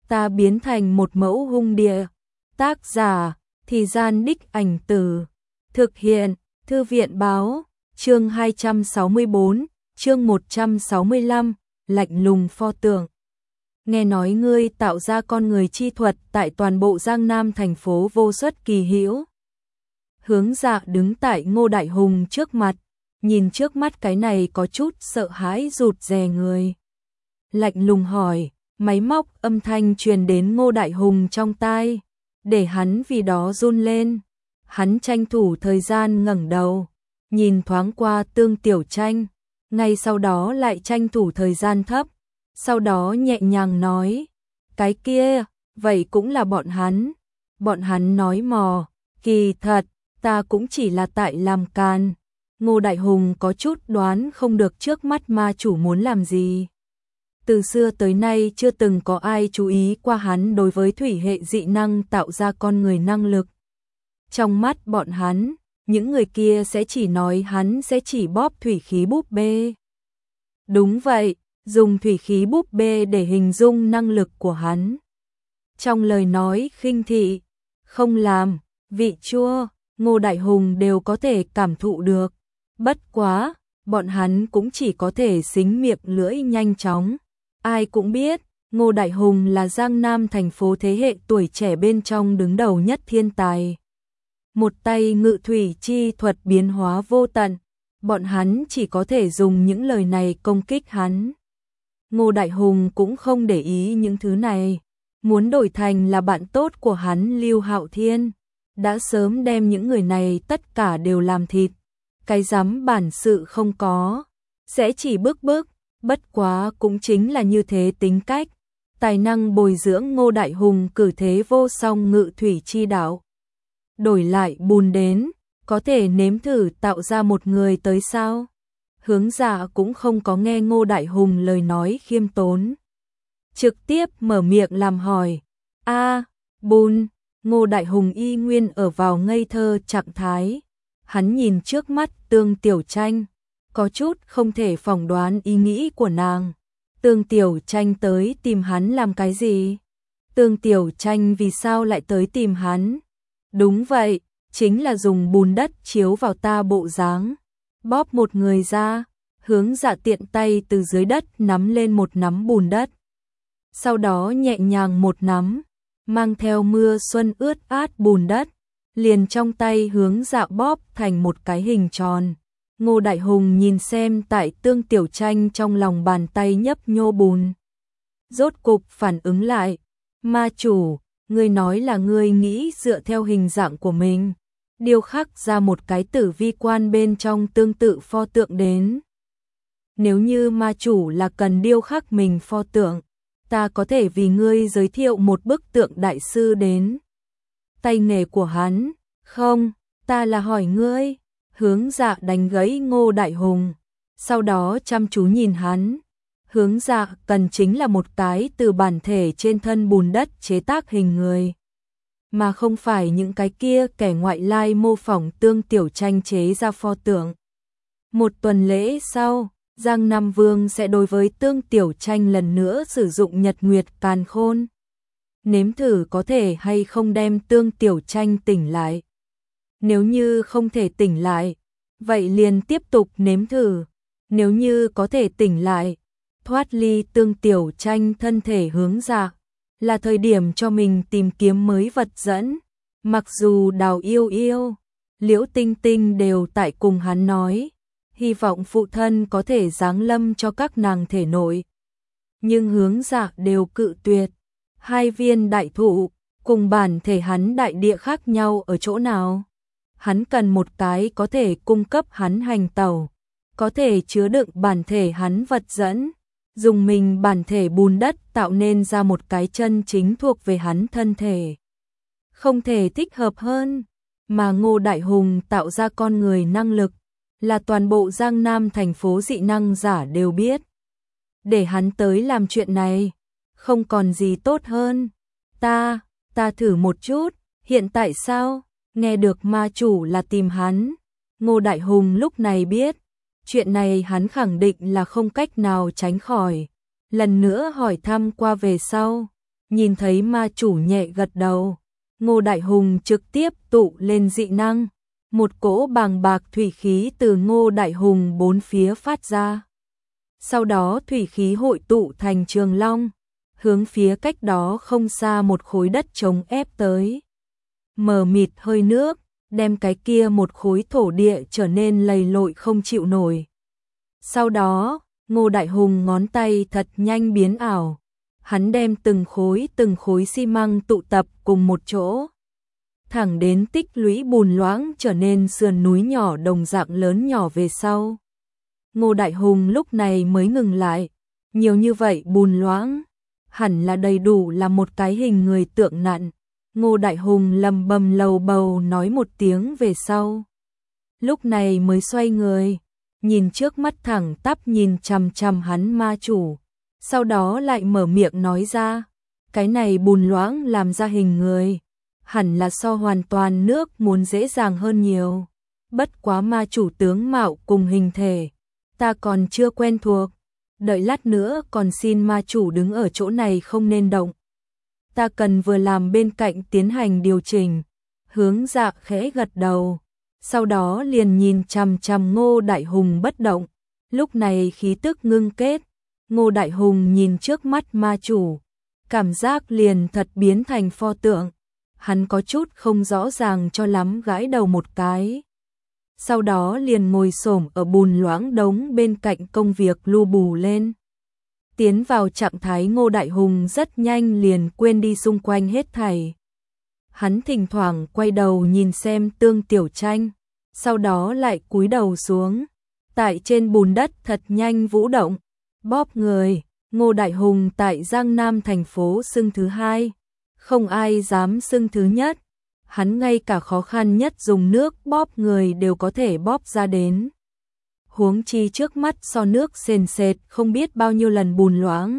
ta biến thành một mẫu hung địa. Tác giả, Thì Gian Đích Ảnh Từ. Thực hiện, Thư viện báo, chương 264, chương 165, lạnh lùng pho tượng. Nghe nói ngươi tạo ra con người chi thuật tại toàn bộ Giang Nam thành phố vô xuất kỳ hữu. Hướng Dạ đứng tại Ngô Đại Hùng trước mặt, nhìn trước mắt cái này có chút sợ hãi rụt rè người. Lạnh lùng hỏi, máy móc âm thanh truyền đến Ngô Đại Hùng trong tai, để hắn vì đó run lên. Hắn tranh thủ thời gian ngẩng đầu, nhìn thoáng qua Tương Tiểu Tranh, ngay sau đó lại tranh thủ thời gian thấp, sau đó nhẹ nhàng nói, cái kia, vậy cũng là bọn hắn. Bọn hắn nói mò, kỳ thật, ta cũng chỉ là tại làm càn. Ngô Đại Hùng có chút đoán không được trước mắt ma chủ muốn làm gì. Từ xưa tới nay chưa từng có ai chú ý qua hắn đối với thủy hệ dị năng tạo ra con người năng lực. Trong mắt bọn hắn, những người kia sẽ chỉ nói hắn sẽ chỉ bóp thủy khí búp bê. Đúng vậy, dùng thủy khí búp bê để hình dung năng lực của hắn. Trong lời nói khinh thị, không làm, vị chua, Ngô Đại Hùng đều có thể cảm thụ được. Bất quá, bọn hắn cũng chỉ có thể xính miệng lưỡi nhanh chóng. Ai cũng biết, Ngô Đại Hùng là Giang Nam thành phố thế hệ tuổi trẻ bên trong đứng đầu nhất thiên tài. Một tay ngự thủy chi thuật biến hóa vô tận, bọn hắn chỉ có thể dùng những lời này công kích hắn. Ngô Đại Hùng cũng không để ý những thứ này, muốn đổi thành là bạn tốt của hắn Lưu Hạo Thiên, đã sớm đem những người này tất cả đều làm thịt. Cái dám bản sự không có, sẽ chỉ bức, bất quá cũng chính là như thế tính cách, tài năng bồi dưỡng Ngô Đại Hùng cử thế vô song ngự thủy chi đạo. Đổi lại bùn đến, có thể nếm thử tạo ra một người tới sao? Hướng Dạ cũng không có nghe Ngô Đại Hùng lời nói khiêm tốn. Trực tiếp mở miệng làm hỏi. Bùn, Ngô Đại Hùng y nguyên ở vào ngây thơ trạng thái. Hắn nhìn trước mắt Tương Tiểu Tranh, có chút không thể phỏng đoán ý nghĩ của nàng. Tương Tiểu Tranh tới tìm hắn làm cái gì? Tương Tiểu Tranh vì sao lại tới tìm hắn? Đúng vậy, chính là dùng bùn đất chiếu vào ta bộ dáng. Bóp một người ra, Hướng Dạ tiện tay từ dưới đất nắm lên một nắm bùn đất. Sau đó nhẹ nhàng một nắm, mang theo mưa xuân ướt át bùn đất, liền trong tay Hướng Dạ bóp thành một cái hình tròn. Ngô Đại Hùng nhìn xem tại Tương Tiểu Tranh trong lòng bàn tay nhấp nhô bùn. Rốt cục phản ứng lại, ma chủ, ngươi nói là ngươi nghĩ dựa theo hình dạng của mình, điêu khắc ra một cái tử vi quan bên trong tương tự pho tượng đến. Nếu như ma chủ là cần điêu khắc mình pho tượng, ta có thể vì ngươi giới thiệu một bức tượng đại sư đến. Tay nghề của hắn, không, ta là hỏi ngươi. Hướng Dạ đánh gãy Ngô Đại Hùng, sau đó chăm chú nhìn hắn. Hướng Dạ cần chính là một cái từ bản thể trên thân bùn đất chế tác hình người, mà không phải những cái kia kẻ ngoại lai mô phỏng Tương Tiểu Tranh chế ra pho tượng. Một tuần lễ sau, Giang Nam Vương sẽ đối với Tương Tiểu Tranh lần nữa sử dụng Nhật Nguyệt Càn Khôn. Nếm thử có thể hay không đem Tương Tiểu Tranh tỉnh lại. Nếu như không thể tỉnh lại, vậy liền tiếp tục nếm thử. Nếu như có thể tỉnh lại, thoát ly Tương Tiểu Tranh thân thể Hướng Dạ, là thời điểm cho mình tìm kiếm mới vật dẫn. Mặc dù Đào Yêu Yêu, Liễu Tinh Tinh đều tại cùng hắn nói, hy vọng phụ thân có thể giáng lâm cho các nàng thể nội. Nhưng Hướng Dạ đều cự tuyệt. Hai viên đại thụ, cùng bản thể hắn đại địa khác nhau ở chỗ nào? Hắn cần một cái có thể cung cấp hắn hành tẩu, có thể chứa đựng bản thể hắn vật dẫn, dùng mình bản thể bùn đất tạo nên ra một cái chân chính thuộc về hắn thân thể. Không thể thích hợp hơn, mà Ngô Đại Hùng tạo ra con người năng lực, là toàn bộ Giang Nam thành phố dị năng giả đều biết. Để hắn tới làm chuyện này, không còn gì tốt hơn. Ta thử một chút, hiện tại sao? Nghe được ma chủ là tìm hắn, Ngô Đại Hùng lúc này biết, chuyện này hắn khẳng định là không cách nào tránh khỏi. Lần nữa hỏi thăm qua về sau, Nhìn thấy ma chủ nhẹ gật đầu, Ngô Đại Hùng trực tiếp tụ lên dị năng. Một cỗ bàng bạc thủy khí từ Ngô Đại Hùng bốn phía phát ra. Sau đó thủy khí hội tụ thành trường long, hướng phía cách đó không xa một khối đất trống ép tới. Mờ mịt hơi nước, đem cái kia một khối thổ địa trở nên lầy lội không chịu nổi. Sau đó, Ngô Đại Hùng ngón tay thật nhanh biến ảo. Hắn đem từng khối xi măng tụ tập cùng một chỗ. Thẳng đến tích lũy bùn loãng trở nên sườn núi nhỏ đồng dạng lớn nhỏ về sau. Ngô Đại Hùng lúc này mới ngừng lại. Nhiều như vậy bùn loãng, hẳn là đầy đủ là một cái hình người tượng nặn. Ngô Đại Hùng lầm bầm lầu bầu nói một tiếng về sau. Lúc này mới xoay người, nhìn trước mắt thẳng tắp nhìn chằm chằm hắn ma chủ. Sau đó lại mở miệng nói ra, cái này bùn loãng làm ra hình người, hẳn là so hoàn toàn nước muốn dễ dàng hơn nhiều. Bất quá ma chủ tướng mạo cùng hình thể, ta còn chưa quen thuộc, đợi lát nữa còn xin ma chủ đứng ở chỗ này không nên động. Ta cần vừa làm bên cạnh tiến hành điều chỉnh. Hướng Dạ khẽ gật đầu, sau đó liền nhìn chằm chằm Ngô Đại Hùng bất động. Lúc này khí tức ngưng kết, Ngô Đại Hùng nhìn trước mắt ma chủ, cảm giác liền thật biến thành pho tượng. Hắn có chút không rõ ràng cho lắm gãi đầu một cái. Sau đó liền ngồi xổm ở bùn loãng đống bên cạnh công việc lu bù lên. Tiến vào trạng thái Ngô Đại Hùng rất nhanh liền quên đi xung quanh hết thảy. Hắn thỉnh thoảng quay đầu nhìn xem Tương Tiểu Tranh, sau đó lại cúi đầu xuống. Tại trên bùn đất thật nhanh vũ động, bóp người. Ngô Đại Hùng tại Giang Nam thành phố xưng thứ hai, không ai dám xưng thứ nhất. Hắn ngay cả khó khăn nhất dùng nước bóp người đều có thể bóp ra đến. Huống chi trước mắt so nước sền sệt không biết bao nhiêu lần bùn loãng.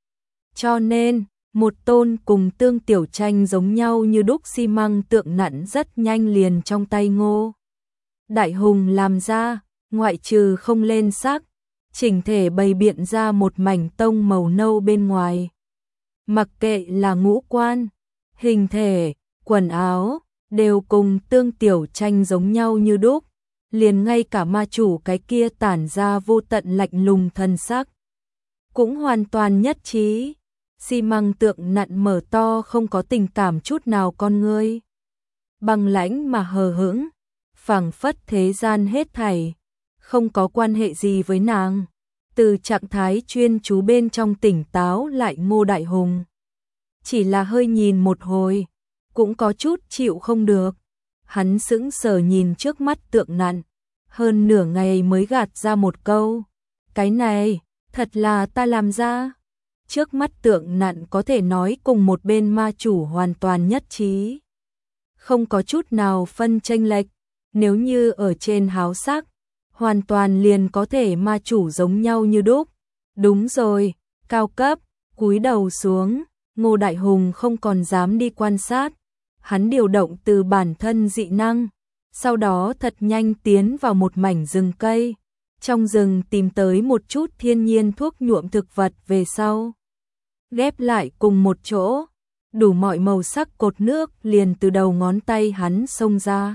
Cho nên, một tôn cùng Tương Tiểu Tranh giống nhau như đúc xi măng tượng nặn rất nhanh liền trong tay Ngô Đại Hùng làm ra, ngoại trừ không lên sắc, chỉnh thể bày biện ra một mảnh tông màu nâu bên ngoài. Mặc kệ là ngũ quan, hình thể, quần áo, đều cùng Tương Tiểu Tranh giống nhau như đúc. Liền ngay cả ma chủ cái kia tản ra vô tận lạnh lùng thần sắc cũng hoàn toàn nhất trí. Xi măng tượng nặn mở to không có tình cảm chút nào con ngươi, băng lãnh mà hờ hững, phảng phất thế gian hết thảy không có quan hệ gì với nàng. Từ trạng thái chuyên chú bên trong tỉnh táo lại Ngô Đại Hùng, chỉ là hơi nhìn một hồi, cũng có chút chịu không được. Hắn sững sờ nhìn trước mắt tượng nặn, hơn nửa ngày mới gạt ra một câu, cái này, thật là ta làm ra. Trước mắt tượng nặn có thể nói cùng một bên ma chủ hoàn toàn nhất trí, không có chút nào phân chênh lệch. Nếu như ở trên háo sắc, hoàn toàn liền có thể ma chủ giống nhau như đúc. Đúng rồi, cao cấp, cúi đầu xuống, Ngô Đại Hùng không còn dám đi quan sát. Hắn điều động từ bản thân dị năng, sau đó thật nhanh tiến vào một mảnh rừng cây. Trong rừng tìm tới một chút thiên nhiên thuốc nhuộm thực vật về sau, ghép lại cùng một chỗ, đủ mọi màu sắc cột nước liền từ đầu ngón tay hắn xông ra.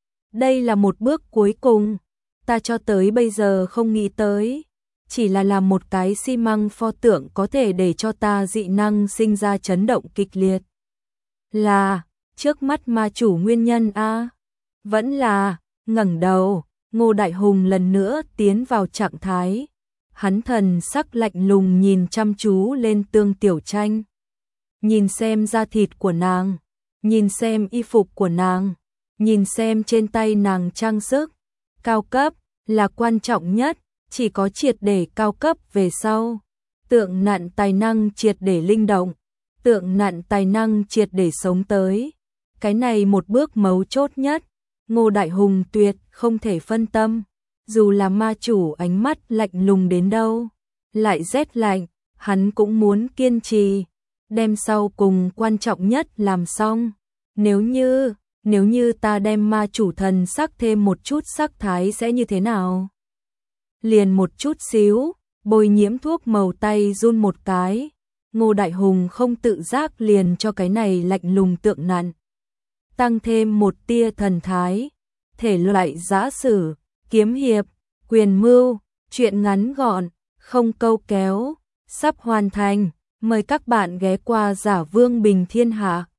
Đây là một bước cuối cùng, ta cho tới bây giờ không nghĩ tới, chỉ là làm một cái xi măng pho tượng có thể để cho ta dị năng sinh ra chấn động kịch liệt. Là trước mắt ma chủ nguyên nhân a? Vẫn là, ngẩng đầu, Ngô Đại Hùng lần nữa tiến vào trạng thái. Hắn thần sắc lạnh lùng nhìn chăm chú lên Tương Tiểu Tranh. Nhìn xem da thịt của nàng, nhìn xem y phục của nàng, nhìn xem trên tay nàng trang sức. Cao cấp là quan trọng nhất, chỉ có triệt để cao cấp về sau. Tượng nặn tài năng triệt để linh động, tượng nặn tài năng triệt để sống tới. Cái này một bước mấu chốt nhất, Ngô Đại Hùng tuyệt không thể phân tâm. Dù là ma chủ ánh mắt lạnh lùng đến đâu, lại rét lạnh, hắn cũng muốn kiên trì, đem sau cùng quan trọng nhất làm xong. Nếu như ta đem ma chủ thần sắc thêm một chút sắc thái sẽ như thế nào? Liền một chút xíu, bôi nhiễm thuốc màu tay run một cái, Ngô Đại Hùng không tự giác liền cho cái này lạnh lùng tượng nặn tăng thêm một tia thần thái, thể loại giã sử, kiếm hiệp, quyền mưu, truyện ngắn gọn, không câu kéo, sắp hoàn thành, mời các bạn ghé qua Giả Vương Bình Thiên Hạ.